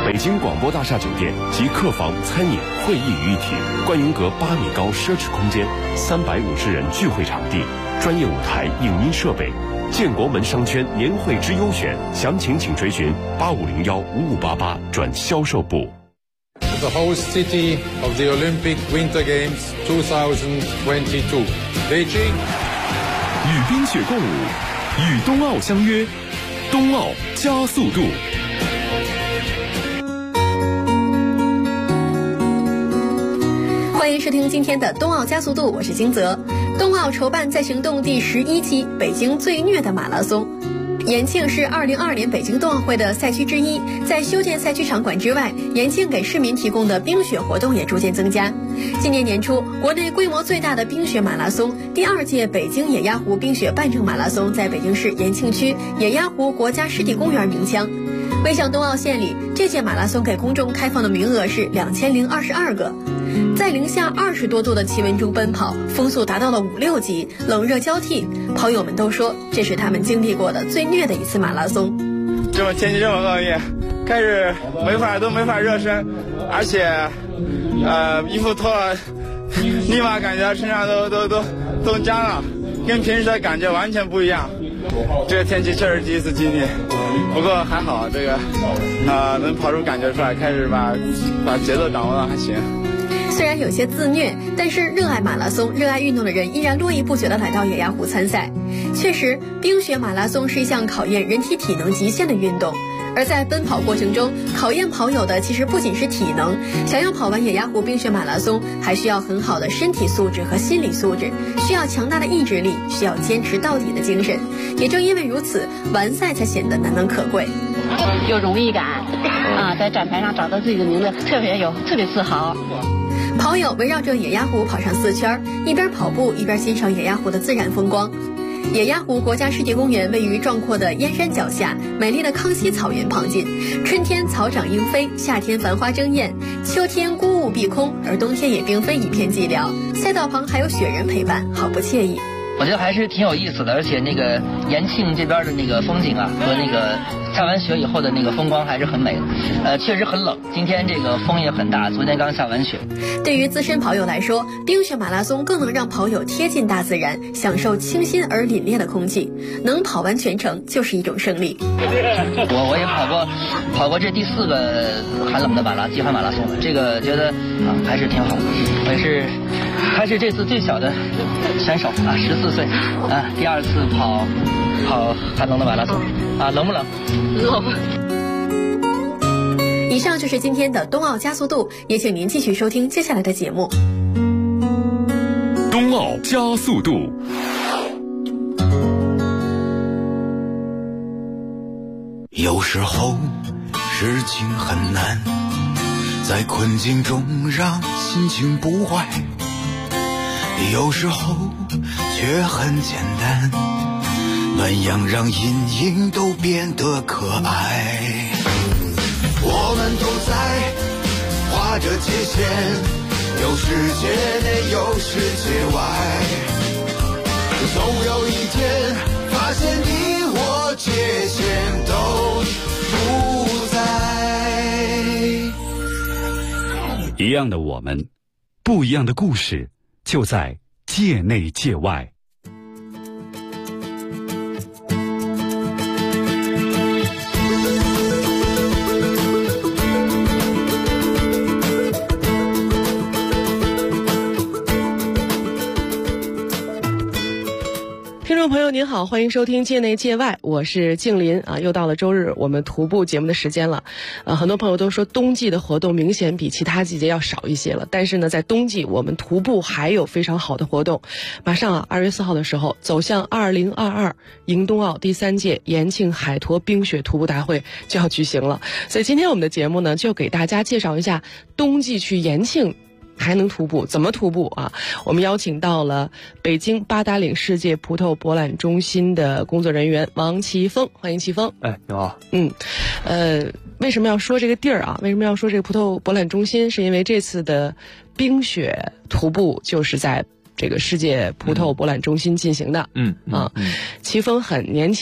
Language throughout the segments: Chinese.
北京广播大厦酒店集客房、餐饮、会议于一体，观云阁8米高奢侈空间，350人聚会场地，专业舞台、影音设备。建国门商圈年会之优选，详情请追询85015588转销售部。 The host city of the Olympic Winter Games 2022, Beijing。 与冰雪共舞，与冬奥相约，冬奥加速度。 欢迎收听今天的冬奥加速度，我是金泽。冬奥筹办再行动第11期，北京最虐的马拉松。延庆是2022年北京冬奥会的赛区之一，在修建赛区场馆之外，延庆给市民提供的冰雪活动也逐渐增加。今年年初，国内规模最大的冰雪马拉松第2届北京野鸭湖冰雪半程马拉松在北京市延庆区野鸭湖国家湿地公园鸣枪。为向冬奥献礼，这届马拉松给公众开放的名额是2022个。在零下20多度的气温中奔跑，风速达到了5、6级，冷热交替。跑友们都说，这是他们经历过的最虐的一次马拉松。 这么天气这么恶劣，开始都没法热身，而且衣服脱了，立马感觉身上都僵了，跟平时的感觉完全不一样。这个天气确实第一次经历，不过还好，这个能跑出感觉出来，开始把节奏掌握的还行。 虽然有些自虐，但是热爱马拉松、热爱运动的人依然络绎不绝地来到野鸭湖参赛。确实，冰雪马拉松是一项考验人体体能极限的运动，而在奔跑过程中，考验跑友的其实不仅是体能。想要跑完野鸭湖冰雪马拉松，还需要很好的身体素质和心理素质，需要强大的意志力，需要坚持到底的精神。也正因为如此，完赛才显得难能可贵。 有荣誉感在展台上找到自己的名字，特别自豪。 跑友围绕着野鸭湖跑上4圈，一边跑步一边欣赏野鸭湖的自然风光。野鸭湖国家湿地公园位于壮阔的燕山脚下，美丽的康熙草原旁近。春天草长莺飞，夏天繁花争艳，秋天孤雾蔽空，而冬天也并非一片寂寥。赛道旁还有雪人陪伴，好不惬意。 我觉得还是挺有意思的，而且那个延庆这边的那个风景啊，和那个下完雪以后的那个风光还是很美的。确实很冷，今天这个风也很大，昨天刚下完雪。 对于资深跑友来说，冰雪马拉松更能让跑友贴近大自然，享受清新而凛冽的空气。能跑完全程就是一种胜利。 我也跑过这第4个寒冷的极寒马拉松了，这个觉得还是挺好。我还是这次最小的选手14岁第2次跑寒冷的马拉松冷不冷？ 冷。 以上就是今天的冬奥加速度，也请您继续收听接下来的节目。 冬奥加速度。 有时候事情很难，在困境中让心情不坏，有时候却很简单，暖阳让阴影都变得可爱。我们都在划着界限，有世界内有世界外，总有一天发现你我界限都不在。 一样的我们，不一样的故事，就在界内界外。 听众朋友您好，欢迎收听界内界外，我是静林又到了周日我们徒步节目的时间了。很多朋友都说冬季的活动明显比其他季节要少一些了，但是呢，在冬季我们徒步还有非常好的活动。马上2月4号的时候，走向2022迎冬奥第3届延庆海坨冰雪徒步大会就要举行了，所以今天我们的节目呢，就给大家介绍一下冬季去延庆还能徒步，怎么徒步我们邀请到了北京八达岭世界葡萄博览中心的工作人员王奇峰，欢迎奇峰。 你好。 为什么要说这个地儿为什么要说这个葡萄博览中心？是因为这次的冰雪徒步就是在这个世界葡萄博览中心进行的。奇峰很年轻，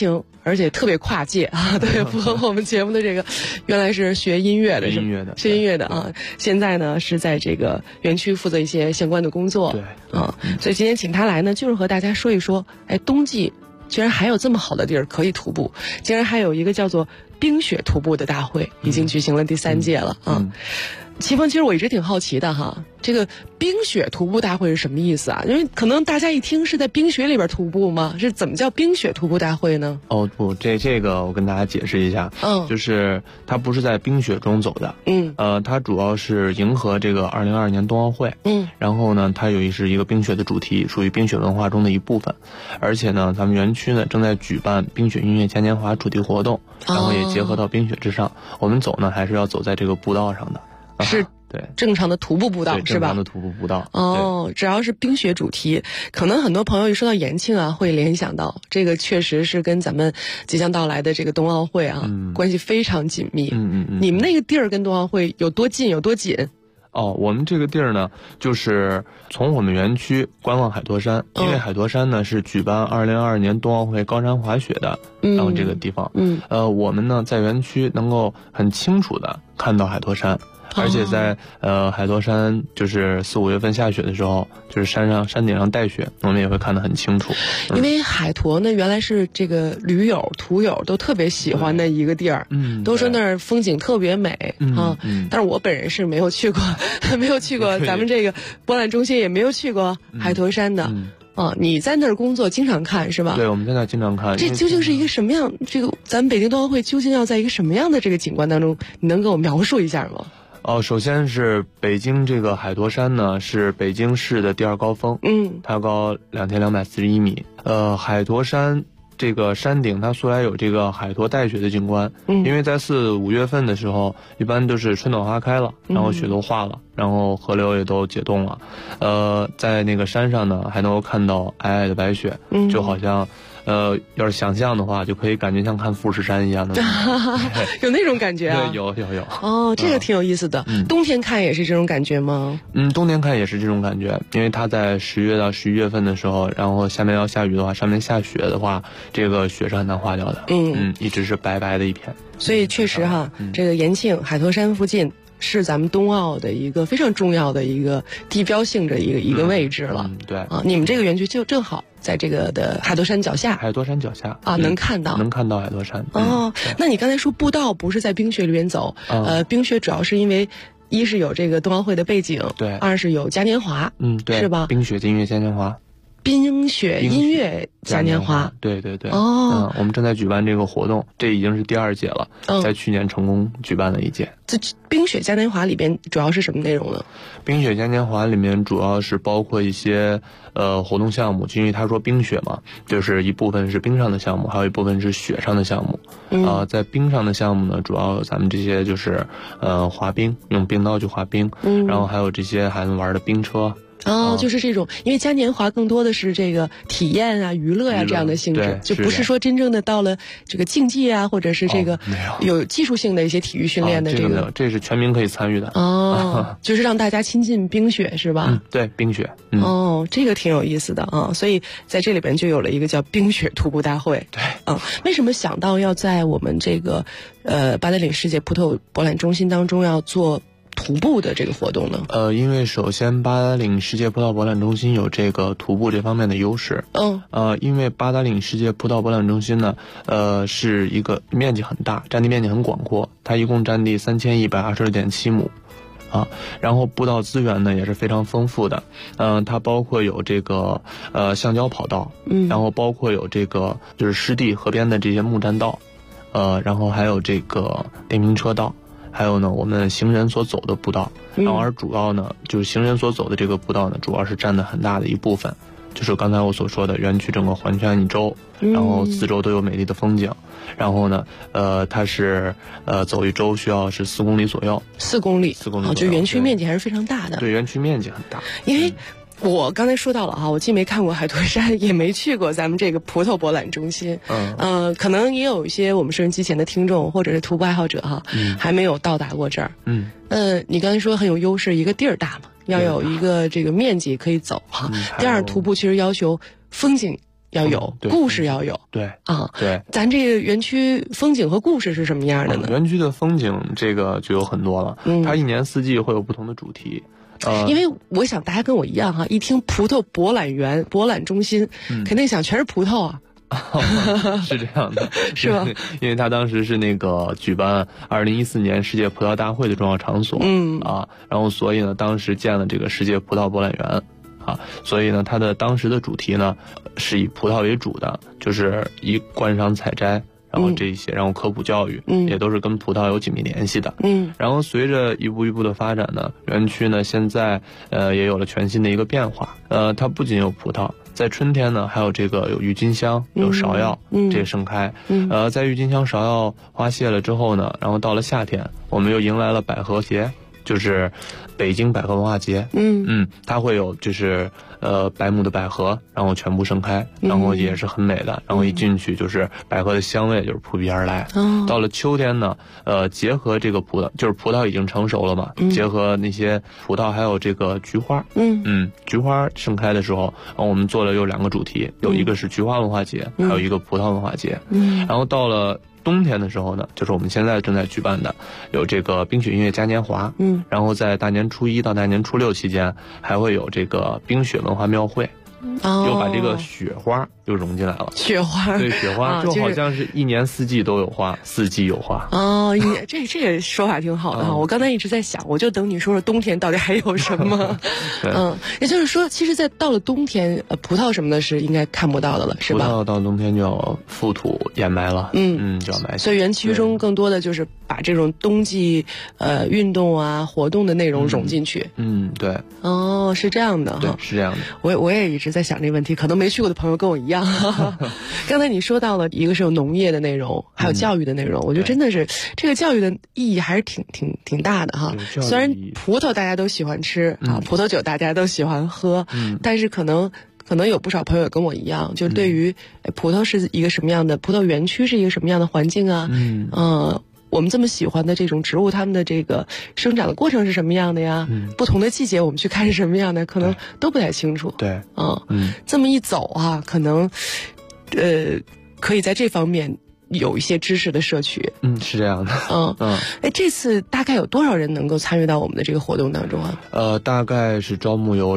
而且特别跨界啊，特别符合我们节目的这个，原来是学音乐的，学音乐的啊，现在呢是在这个园区负责一些相关的工作， 对啊，所以今天请他来呢，就是和大家说一说，哎，冬季居然还有这么好的地儿可以徒步，竟然还有一个叫做冰雪徒步的大会，已经举行了第3届了啊。齐峰，其实我一直挺好奇的哈，这个冰雪徒步大会是什么意思啊？因为可能大家一听是在冰雪里边徒步吗？是怎么叫冰雪徒步大会呢？ 哦不，这个我跟大家解释一下，就是它不是在冰雪中走的，它主要是迎合这个2022年冬奥会，然后呢，它是一个冰雪的主题，属于冰雪文化中的一部分，而且呢，咱们园区呢正在举办冰雪音乐嘉年华主题活动，然后也结合到冰雪之上，我们走呢还是要走在这个步道上的。 是对正常的徒步步道是吧？ 正常的徒步步道。 只要是冰雪主题，可能很多朋友一说到延庆啊，会联想到这个确实是跟咱们即将到来的这个冬奥会啊，关系非常紧密。你们那个地儿跟冬奥会有多近有多紧？ 我们这个地儿呢，就是从我们园区观望海坨山，因为海坨山呢是举办2022年冬奥会高山滑雪的，然后这个地方，我们呢在园区能够很清楚的看到海坨山。而且在海坨山就是4、5月份下雪的时候，就是山顶上带雪，我们也会看得很清楚。 因为海坨呢，原来是这个驴友、途友都特别喜欢的一个地儿，都说那儿风景特别美啊。但是我本人是没有去过，没有去过咱们这个博览中心，也没有去过海坨山的。你在那儿工作，经常看是吧？ 对，我们在那儿经常看。 这究竟是一个什么样？这个咱们北京冬奥会究竟要在一个什么样的这个景观当中？你能给我描述一下吗？ 首先是北京这个海坨山呢，是北京市的第2高峰，它高2241米。海坨山这个山顶它素来有这个海坨带雪的景观，因为在4、5月份的时候，一般都是春暖花开了，然后雪都化了，然后河流也都解冻了。在那个山上呢，还能够看到皑皑的白雪，就好像。要是想象的话，就可以感觉像看富士山一样的， 有那种感觉啊？ 对，有。 这个挺有意思的。冬天看也是这种感觉吗？ 冬天看也是这种感觉，因为它在10月到11月份的时候，然后下面要下雨的话，上面下雪的话，这个雪是很难化掉的。一直是白白的一片。 所以确实哈，这个延庆海坨山附近。是咱们冬奥的一个非常重要的一个地标性的一个位置了。 对啊， 你们这个园区就正好在这个的海坨山脚下。 海坨山脚下啊，能看到海坨山。 那你刚才说步道不是在冰雪里面走，冰雪主要是因为一是有这个冬奥会的背景， 对， 二是有嘉年华， 对， 是吧？ 冰雪音乐嘉年华。 冰雪音乐嘉年华， 对。我们正在举办这个活动，这已经是第2届了，在去年成功举办了1届。 这冰雪嘉年华里边主要是什么内容呢？ 冰雪嘉年华里面主要是包括一些活动项目，因为他说冰雪嘛，就是一部分是冰上的项目，还有一部分是雪上的项目。在冰上的项目呢，主要咱们这些就是滑冰，用冰刀去滑冰，然后还有这些还能玩的冰车。 就是这种，因为嘉年华更多的是这个体验啊、娱乐啊这样的性质，就不是说真正的到了这个竞技啊，或者是这个有技术性的一些体育训练的这个， 这是全民可以参与的。 就是让大家亲近冰雪是吧？ 对，冰雪。 这个挺有意思的啊，所以在这里边就有了一个叫冰雪徒步大会。 对， 为什么想到要在我们这个八达岭世界葡萄博览中心当中要做徒步的这个活动呢？ 因为首先八达岭世界葡萄博览中心有这个徒步这方面的优势。因为八达岭世界葡萄博览中心呢，是一个面积很大，占地面积很广阔，它一共占地3126.7亩。然后步道资源呢也是非常丰富的，它包括有这个橡胶跑道，然后包括有这个就是湿地河边的这些木栈道，然后还有这个电瓶车道，还有呢我们行人所走的步道，然后而主要呢就是行人所走的这个步道呢，主要是占的很大的一部分。就是刚才我所说的园区整个环圈一周，然后四周都有美丽的风景，然后呢，它是走一周需要是4公里左右。 4公里，就园区面积还是非常大的。 对，园区面积很大。 因为我刚才说到了哈，我既没看过海坨山，也没去过咱们这个葡萄博览中心。可能也有一些我们收音机前的听众或者是徒步爱好者哈，还没有到达过这儿。你刚才说很有优势，一个地儿大嘛。要有一个这个面积可以走哈。第二，徒步其实要求风景要有，故事要有。 对啊， 对， 咱这个园区风景和故事是什么样的呢？ 园区的风景这个就有很多了，它一年四季会有不同的主题。 因为我想大家跟我一样哈，一听葡萄博览园、博览中心，肯定想全是葡萄啊。 是这样的， 是吧？ 因为他当时是那个举办2014年世界葡萄大会的重要场所，然后所以呢，当时建了这个世界葡萄博览园，所以呢，它的当时的主题呢是以葡萄为主的，就是以观赏采摘。然后这一些，然后科普教育，也都是跟葡萄有紧密联系的。然后随着一步一步的发展呢，园区呢现在也有了全新的一个变化。它不仅有葡萄，在春天呢还有这个有郁金香、有芍药，这个盛开。在郁金香、芍药花谢了之后呢，然后到了夏天，我们又迎来了百合节，就是北京百合文化节。它会有就是白木的百合，然后全部盛开，然后也是很美的，然后一进去就是百合的香味就是扑鼻而来。到了秋天呢，结合这个葡萄，就是葡萄已经成熟了嘛，结合那些葡萄还有这个菊花，菊花盛开的时候，然后我们做了有2个主题，有一个是菊花文化节，还有一个葡萄文化节。然后到了冬天的时候呢，就是我们现在正在举办的有这个冰雪音乐嘉年华，然后在大年初1到大年初6期间还会有这个冰雪文化庙会，又把这个雪花又融进来了。 雪花， 对，雪花就好像是一年四季都有花，四季有花。 这个说法挺好的哈。我刚才一直在想，我就等你说说冬天到底还有什么。也就是说，其实到了冬天，葡萄什么的是应该看不到的了，是吧？ 葡萄到冬天就要覆土掩埋了，就要埋。 所以园区中更多的就是把这种冬季运动啊活动的内容融进去。 对。 是这样的哈。 对，是这样的。 我也一直在想这个问题，可能没去过的朋友跟我一样。刚才你说到了一个是有农业的内容，还有教育的内容，我觉得真的是这个教育的意义还是挺大的哈。虽然葡萄大家都喜欢吃葡萄酒大家都喜欢喝，但是可能有不少朋友跟我一样，就对于葡萄是一个什么样的，葡萄园区是一个什么样的环境啊，我们这么喜欢的这种植物，它们的这个生长的过程是什么样的呀？不同的季节我们去看是什么样的，可能都不太清楚。 对， 这么一走可能，可以在这方面有一些知识的摄取。 是这样的。 这次大概有多少人能够参与到我们的这个活动当中啊？ 大概是招募有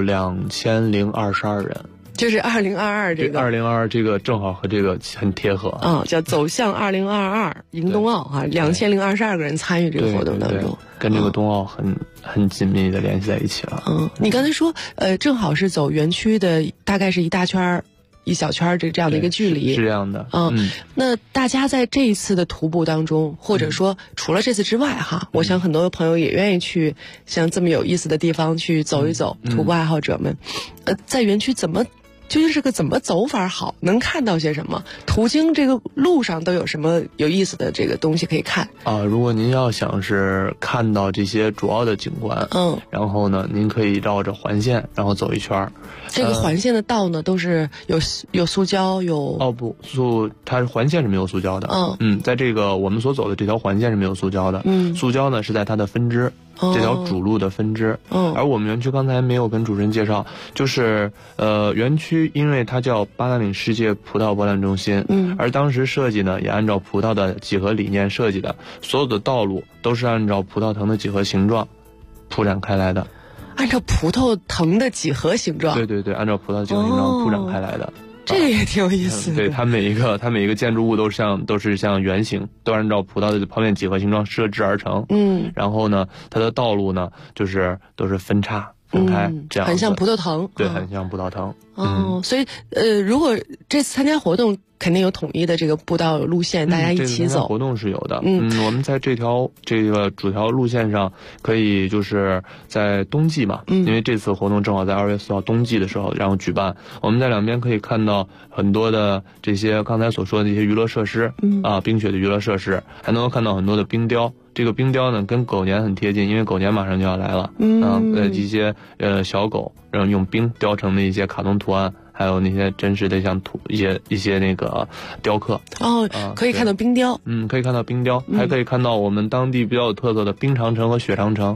2022人。 就是2022这个 ，2022这个正好和这个很贴合叫走向2022迎冬奥2022个人参与这个活动当中， 跟这个冬奥很紧密的联系在一起了。 你刚才说正好是走园区的，大概是一大圈一小圈这样的一个距离， 是这样的。 那大家在这一次的徒步当中，或者说除了这次之外我想很多朋友也愿意去像这么有意思的地方去走一走，徒步爱好者们在园区究竟是个怎么走法好？能看到些什么？途经这个路上都有什么有意思的这个东西可以看？ 如果您要想是看到这些主要的景观，然后呢，您可以绕着环线，然后走一圈。 这个环线的道呢，都是有塑胶它环线是没有塑胶的。在这个我们所走的这条环线是没有塑胶的。塑胶呢是在它的分支。这条主路的分支。而我们园区刚才没有跟主持人介绍，就是园区因为它叫八达岭世界葡萄博览中心，而当时设计呢也按照葡萄的几何理念设计的，所有的道路都是按照葡萄藤的几何形状铺展开来的。 按照葡萄藤的几何形状？ 对，按照葡萄几何形状铺展开来的。 这个也挺有意思的。 对，它每一个建筑物都是像圆形，都按照葡萄的剖面几何形状设置而成。然后呢，它的道路呢都是分叉分开，这样很像葡萄藤。 对，很像葡萄藤。 所以如果这次参加活动，肯定有统一的这个步道路线，大家一起走。 活动是有的。我们在这个主条路线上，可以就是在冬季嘛，因为这次活动正好在2月4号冬季的时候然后举办，我们在两边可以看到很多的这些刚才所说的这些娱乐设施，冰雪的娱乐设施，还能够看到很多的冰雕。这个冰雕呢跟狗年很贴近，因为狗年马上就要来了。一些小狗，然后用冰雕成的一些卡通图案，还有那些真实的像一些那个雕刻。 可以看到冰雕。 可以看到冰雕，还可以看到我们当地比较有特色的冰长城和雪长城。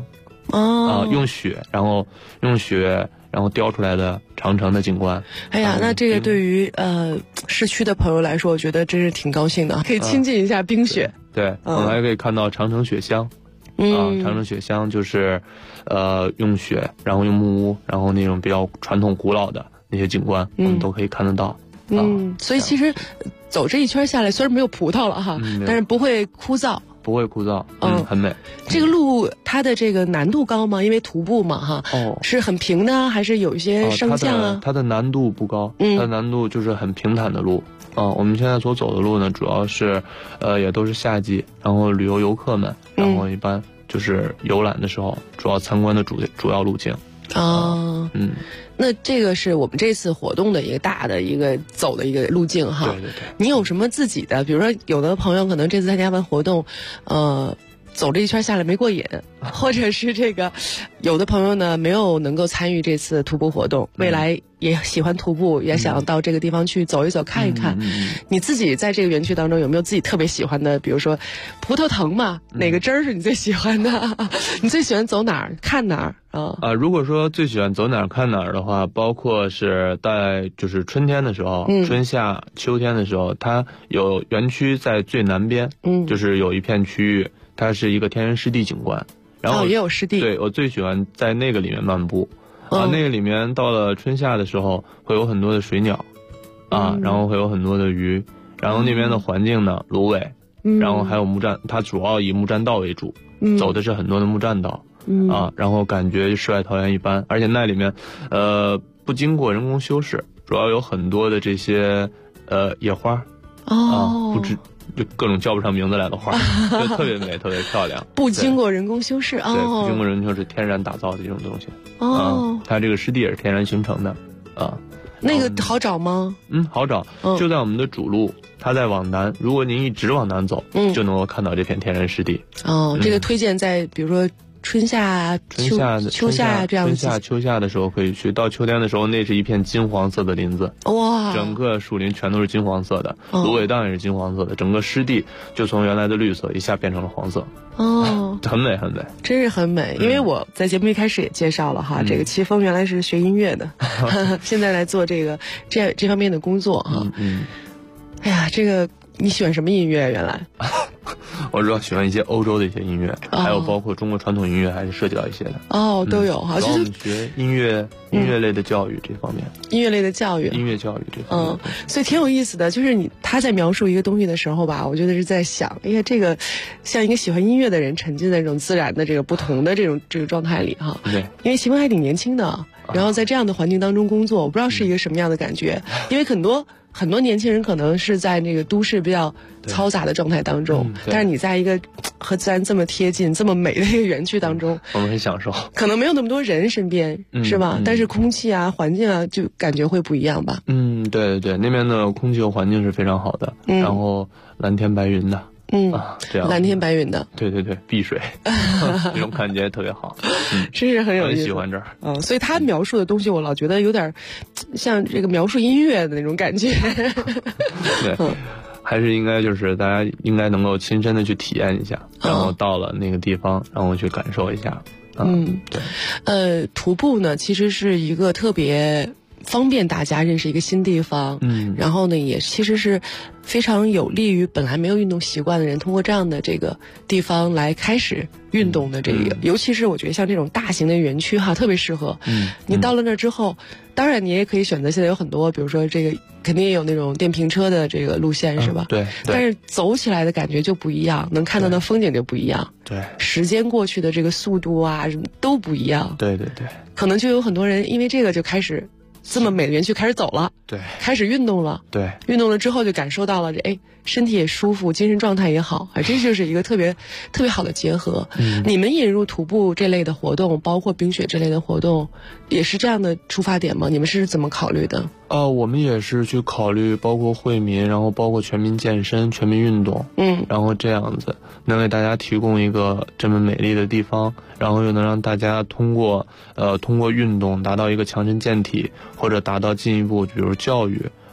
用雪，然后雕出来的长城的景观。 哎呀，那这个对于市区的朋友来说，我觉得真是挺高兴的，可以亲近一下冰雪。 对，我们还可以看到长城雪乡。长城雪乡就是用雪，然后用木屋，然后那种比较传统古老的那些景观，我们都可以看得到。 所以其实走这一圈下来，虽然没有葡萄了哈，但是不会枯燥。 不会枯燥，很美。 这个路它的这个难度高吗？因为徒步嘛，哈，是很平的，还是有一些升降啊？ 它的难度不高，它的难度就是很平坦的路。我们现在所走的路呢，主要是也都是夏季，然后旅游游客们，然后一般就是游览的时候主要参观的主要路径。 那这个是我们这次活动的一个大的一个走的一个路径哈。 对。 你有什么自己的？比如说，有的朋友可能这次参加完活动，走这一圈下来没过瘾，或者是这个有的朋友呢没有能够参与这次徒步活动，未来也喜欢徒步，也想到这个地方去走一走看一看。你自己在这个园区当中有没有自己特别喜欢的？比如说葡萄藤嘛，哪个枝儿是你最喜欢的？你最喜欢走哪儿看哪儿？ 如果说最喜欢走哪儿看哪儿的话，包括是在就是春天的时候，春夏秋天的时候，它有园区在最南边，就是有一片区域，它是一个天然湿地景观，然后也有湿地。 对，我最喜欢在那个里面漫步。那个里面到了春夏的时候，会有很多的水鸟，然后会有很多的鱼，然后那边的环境呢，芦苇，然后还有木栈，它主要以木栈道为主，走的是很多的木栈道，然后感觉世外桃源一般，而且那里面，不经过人工修饰，主要有很多的这些野花，不知。就各种叫不上名字来的花，就特别美，特别漂亮。 不经过人工修饰， 对，不经过人工修饰，天然打造的这种东西。它这个湿地也是天然形成的。 那个好找吗？ 好找，就在我们的主路，它在往南。如果您一直往南走，就能够看到这片天然湿地。 这个推荐在比如说春夏、秋夏这样子。 春夏、秋夏的时候可以去，到秋天的时候，那是一片金黄色的林子。 哇！ 整个树林全都是金黄色的，芦苇荡也是金黄色的，整个湿地就从原来的绿色一下变成了黄色。很美，很美， 真是很美。因为我在节目一开始也介绍了哈，这个齐峰原来是学音乐的，现在来做这方面的工作哈。哎呀，这个你喜欢什么音乐？原来？ 我主要喜欢一些欧洲的一些音乐，还有包括中国传统音乐，还是涉及到一些的。 都有哈。 就是我们学音乐类的教育这方面。 音乐类的教育。 音乐教育这方面。 所以挺有意思的，就是他在描述一个东西的时候吧，我觉得是在想，哎呀，这个像一个喜欢音乐的人沉浸在这种自然的这个不同的这个状态里哈。 对。 因为齐峰还挺年轻的，然后在这样的环境当中工作，我不知道是一个什么样的感觉，因为很多年轻人可能是在那个都市比较嘈杂的状态当中，但是你在一个和自然这么贴近、这么美的一个园区当中， 我们很享受。 可能没有那么多人身边，是吧？但是空气啊、环境啊，就感觉会不一样吧？ 对，那边的空气和环境是非常好的，然后蓝天白云的。这样蓝天白云的， 对，碧水，这种感觉特别好， 真是很有意思， 很喜欢这儿。 所以他描述的东西，我老觉得有点像这个描述音乐的那种感觉。 对，还是应该就是大家应该能够亲身的去体验一下，然后到了那个地方，然后去感受一下。 对，徒步呢，其实是一个特别方便大家认识一个新地方，然后呢，也其实是非常有利于本来没有运动习惯的人，通过这样的这个地方来开始运动的这个，尤其是我觉得像这种大型的园区哈，特别适合。你到了那儿之后，当然你也可以选择，现在有很多，比如说这个肯定也有那种电瓶车的这个路线，是吧？ 对。 但是走起来的感觉就不一样，能看到的风景就不一样。 对。 时间过去的这个速度啊，什么都不一样。 对。 可能就有很多人因为这个就开始。这么美的园区开始走了， 对， 开始运动了， 对， 运动了之后就感受到了身体也舒服，精神状态也好，这就是一个特别好的结合。你们引入徒步这类的活动，包括冰雪这类的活动，也是这样的出发点吗？你们是怎么考虑的？ 我们也是去考虑，包括惠民，然后包括全民健身、全民运动，然后这样子能给大家提供一个这么美丽的地方，然后又能让大家通过运动达到一个强身健体，或者达到进一步，比如教育。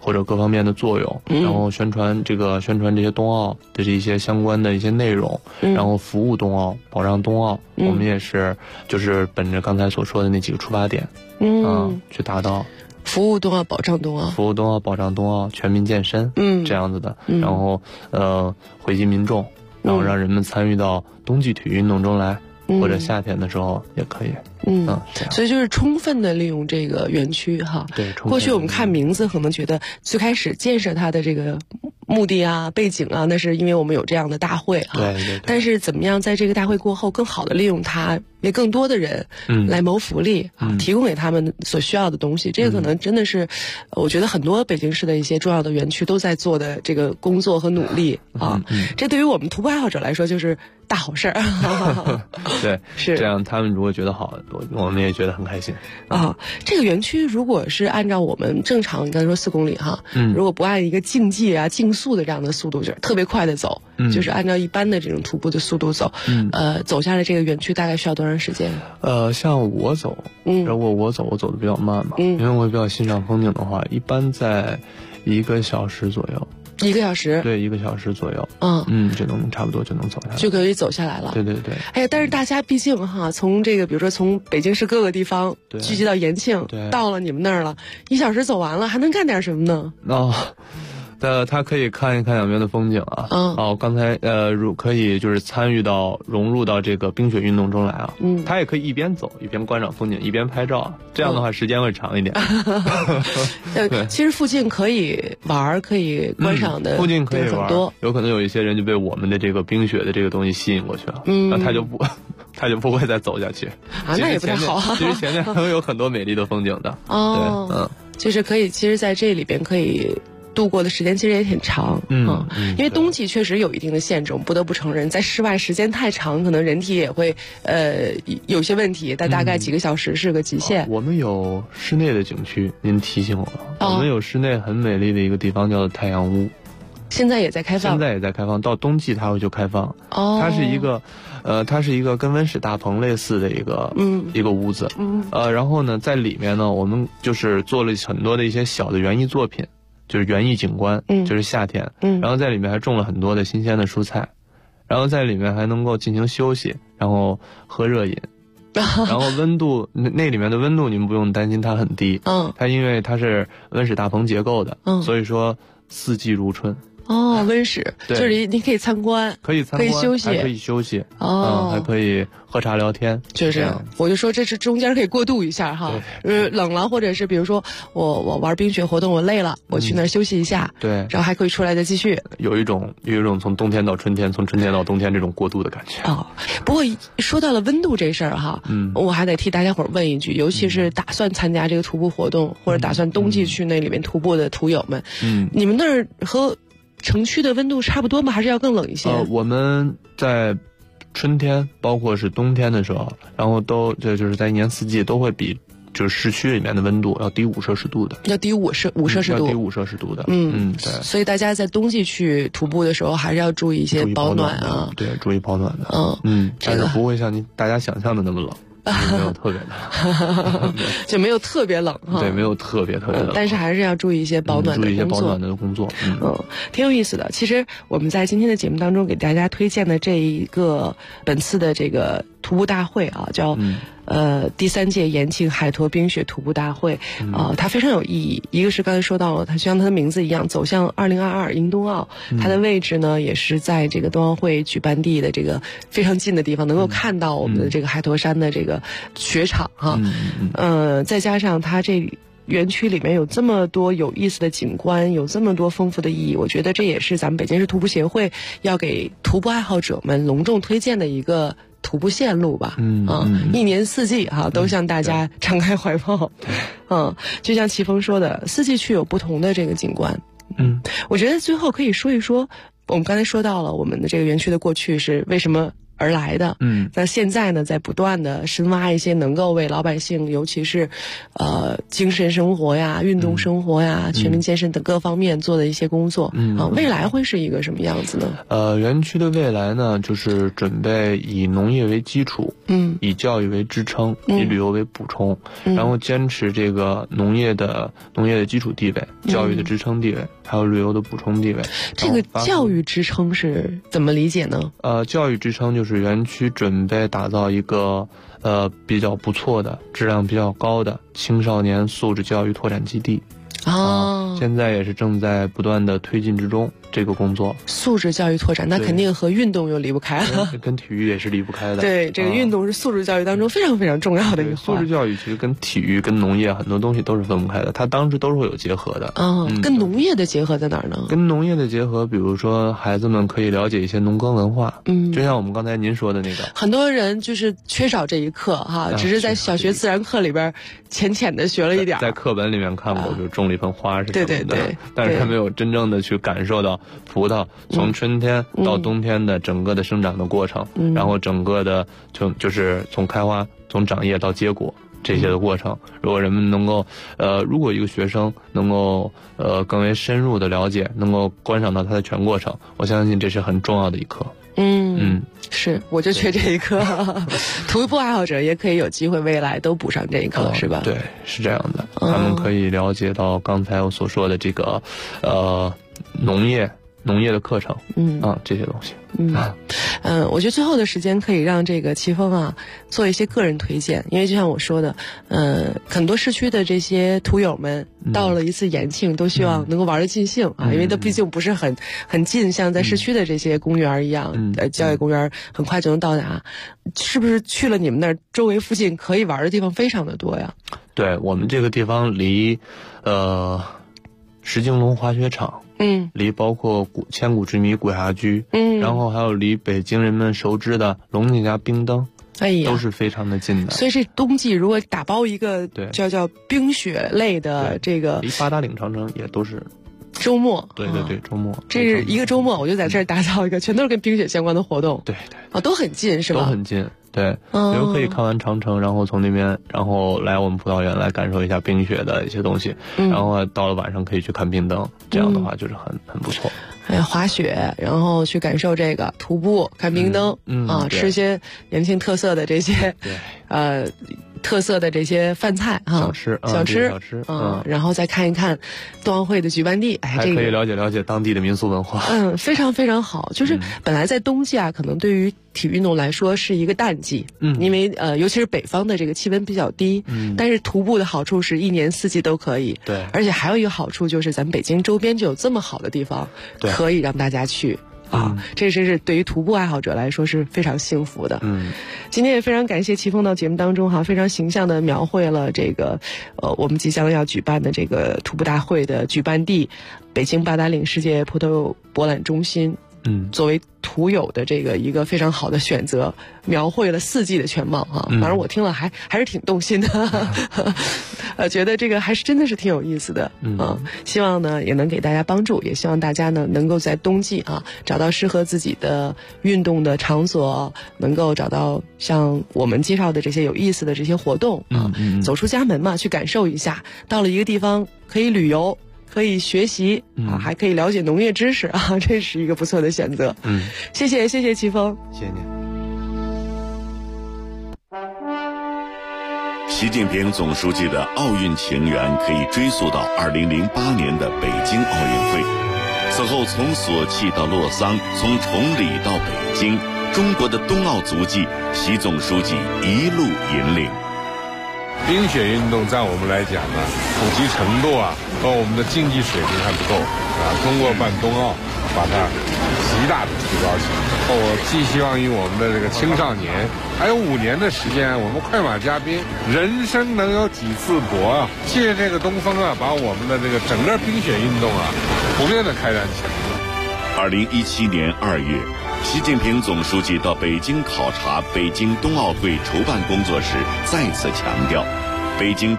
或者各方面的作用，然后宣传这些冬奥的这些相关的一些内容，然后服务冬奥，保障冬奥，我们也是就是本着刚才所说的那几个出发点，去达到。 服务冬奥，保障冬奥， 服务冬奥，保障冬奥，全民健身，这样子的，然后惠及民众，然后让人们参与到冬季体育运动中来，或者夏天的时候也可以， 所以就是充分的利用这个园区哈。 对， 过去我们看名字可能觉得最开始建设它的这个目的啊、背景啊，那是因为我们有这样的大会啊。 对。 但是怎么样在这个大会过后更好的利用它，为更多的人来谋福利啊，提供给他们所需要的东西，这个可能真的是我觉得很多北京市的一些重要的园区都在做的这个工作和努力啊。这对于我们徒步爱好者来说就是大好事儿。 对， 是这样，他们如果觉得好，我们也觉得很开心啊。这个园区如果是按照我们正常，你刚才说4公里哈，如果不按一个竞技啊、竞速的这样的速度，就是特别快的走，就是按照一般的这种徒步的速度走，走下来这个园区大概需要多长时间？ 像我走，如果我走的比较慢嘛，因为我比较欣赏风景的话，一般在1个小时左右。 1个小时？ 对，1个小时左右。差不多就能走下来， 就可以走下来了。 对。 哎呀，但是大家毕竟哈，从这个比如说从北京市各个地方聚集到延庆，到了你们那儿了，1小时走完了，还能干点什么呢？ 他可以看一看两边的风景啊。刚才可以就是融入到这个冰雪运动中来啊。他也可以一边走一边观赏风景一边拍照，这样的话时间会长一点。 其实附近可以玩可以观赏的， 附近可以玩很多， 有可能有一些人就被我们的这个冰雪的这个东西吸引过去了，那他就不会再走下去啊。那也不太好。 其实前面还有很多美丽的风景的。 就是可以，其实在这里边可以度过的时间其实也挺长，因为冬季确实有一定的限制，我们不得不承认，在室外时间太长，可能人体也会有些问题，但大概几个小时是个极限。 我们有室内的景区，您提醒我了，我们有室内很美丽的一个地方叫做太阳屋， 现在也在开放， 到冬季它会就开放。它是一个跟温室大棚类似的一个屋子，然后呢，在里面呢，我们就是做了很多的一些小的园艺作品。就是园艺景观，就是夏天，然后在里面还种了很多的新鲜的蔬菜，然后在里面还能够进行休息，然后喝热饮，然后温度那里面的温度你们不用担心它很低，它因为它是温室大棚结构的，所以说4季如春。 温室就是你可以参观， 可以休息， 还可以休息，还可以喝茶聊天， 就是我就说这是中间可以过渡一下哈，冷了或者是比如说我玩冰雪活动我累了，我去那儿休息一下， 对， 然后还可以出来再继续， 有一种从冬天到春天，从春天到冬天这种过渡的感觉。 不过说到了温度这事儿哈，我还得替大家伙儿问一句，尤其是打算参加这个徒步活动或者打算冬季去那里面徒步的徒友们，你们那儿和城区的温度差不多吗？还是要更冷一些？ 我们在春天，包括是冬天的时候，然后就是在1年4季都会比就是市区里面的温度要低5摄氏度的， 要低5摄氏度， 要低5摄氏度的。对。 所以大家在冬季去徒步的时候，还是要注意一些保暖啊。 对，注意保暖的。但是不会像大家想象的那么冷。没有特别冷， 就没有特别冷哈。 对，没有特别冷， 但是还是要注意一些保暖的工作。 挺有意思的。其实我们在今天的节目当中给大家推荐的这一个本次的这个徒步大会啊，叫第3届延庆海坨冰雪徒步大会，它非常有意义。一个是刚才说到了，它就像它的名字一样，走向2022迎冬奥。它的位置呢，也是在这个冬奥会举办地的这个非常近的地方，能够看到我们的这个海坨山的这个雪场哈。再加上它这园区里面有这么多有意思的景观，有这么多丰富的意义，我觉得这也是咱们北京市徒步协会要给徒步爱好者们隆重推荐的一个徒步线路吧。1年4季哈都向大家敞开怀抱。就像齐峰说的，4季去有不同的这个景观。我觉得最后可以说一说，我们刚才说到了我们的这个园区的过去是为什么而来的。那现在呢，在不断的深挖一些能够为老百姓，尤其是精神生活呀、运动生活呀、全民健身等各方面做的一些工作。未来会是一个什么样子呢？ 园区的未来呢，就是准备以农业为基础，以教育为支撑，以旅游为补充，然后坚持这个农业的基础地位、教育的支撑地位，还有旅游的补充地位。 这个教育支撑是怎么理解呢？ 教育支撑就是园区准备打造一个比较不错的、质量比较高的青少年素质教育拓展基地。现在也是正在不断的推进之中，这个工作。 素质教育拓展，那肯定和运动又离不开了， 跟体育也是离不开的。 对，这个运动是素质教育当中非常非常重要的一个环。 素质教育其实跟体育、跟农业很多东西都是分不开的，它当时都是会有结合的。 跟农业的结合在哪儿呢？ 跟农业的结合，比如说孩子们可以了解一些农耕文化。就像我们刚才您说的那个， 很多人就是缺少这一课哈，只是在小学自然课里边浅的学了一点， 在课本里面看过，就种了一盆花是什么的。 对， 但是他没有真正的去感受到葡萄从春天到冬天的整个的生长的过程，然后整个的就是从开花、从长叶到结果这些的过程。如果人们能够如果一个学生能够更为深入的了解，能够观赏到它的全过程，我相信这是很重要的一课。 是，我就缺这一课。徒步爱好者也可以有机会未来都补上这一课，是吧？ 对，是这样的。他们可以了解到刚才我所说的这个农业的课程，这些东西。 我觉得最后的时间可以让这个齐峰做一些个人推荐，因为就像我说的，很多市区的这些徒友们到了一次延庆都希望能够玩得尽兴因为它毕竟不是很近，像在市区的这些公园一样，郊野公园很快就能到达。是不是去了你们那儿周围附近可以玩的地方非常的多呀？ 对，我们这个地方离石景龙滑雪场，离包括千古之谜古崖居，然后还有离北京人们熟知的龙井家冰灯，都是非常的近的。 所以这冬季如果打包一个叫冰雪类的这个， 离八达岭长城也都是周末。 对，周末。 这是一个周末，我就在这儿打造一个全都是跟冰雪相关的活动。 对， 都很近是吧？ 都很近。对，比如可以看完长城，然后从那边，然后来我们葡萄园来感受一下冰雪的一些东西，然后到了晚上可以去看冰灯，这样的话就是很不错。 滑雪，然后去感受这个徒步、看冰灯，吃些延庆特色的这些，特色的这些饭菜小吃， 然后再看一看冬奥会的举办地， 还可以了解当地的民俗文化。 非常非常好。就是本来在冬季可能对于体育运动来说是一个淡季，因为尤其是北方的这个气温比较低，但是徒步的好处是一年四季都可以， 对， 而且还有一个好处就是咱们北京周边就有这么好的地方，可以让大家去。这真是对于徒步爱好者来说是非常幸福的。今天也非常感谢齐峰到节目当中非常形象的描绘了这个我们即将要举办的这个徒步大会的举办地北京八达岭世界葡萄博览中心。作为徒友的这个一个非常好的选择，描绘了4季的全貌反正我听了还是挺动心的觉得这个还是真的是挺有意思的希望呢也能给大家帮助，也希望大家呢能够在冬季找到适合自己的运动的场所，能够找到像我们介绍的这些有意思的这些活动走出家门嘛，去感受一下，到了一个地方可以旅游，可以学习还可以了解农业知识这是一个不错的选择。谢谢齐峰， 谢谢您。 习近平总书记的奥运情缘可以追溯到2008年的北京奥运会，此后从索契到洛桑，从崇礼到北京，中国的冬奥足迹，习总书记一路引领。 冰雪运动在我们来讲呢，普及程度和我们的竞技水平还不够通过办冬奥把它极大的提高起来。我寄希望于我们的这个青少年，还有5年的时间，我们快马加鞭，人生能有几次搏借这个东风把我们的这个整个冰雪运动普遍的开展起来。 2017年2月，习近平总书记到北京考察北京冬奥会筹办工作时，再次强调，北京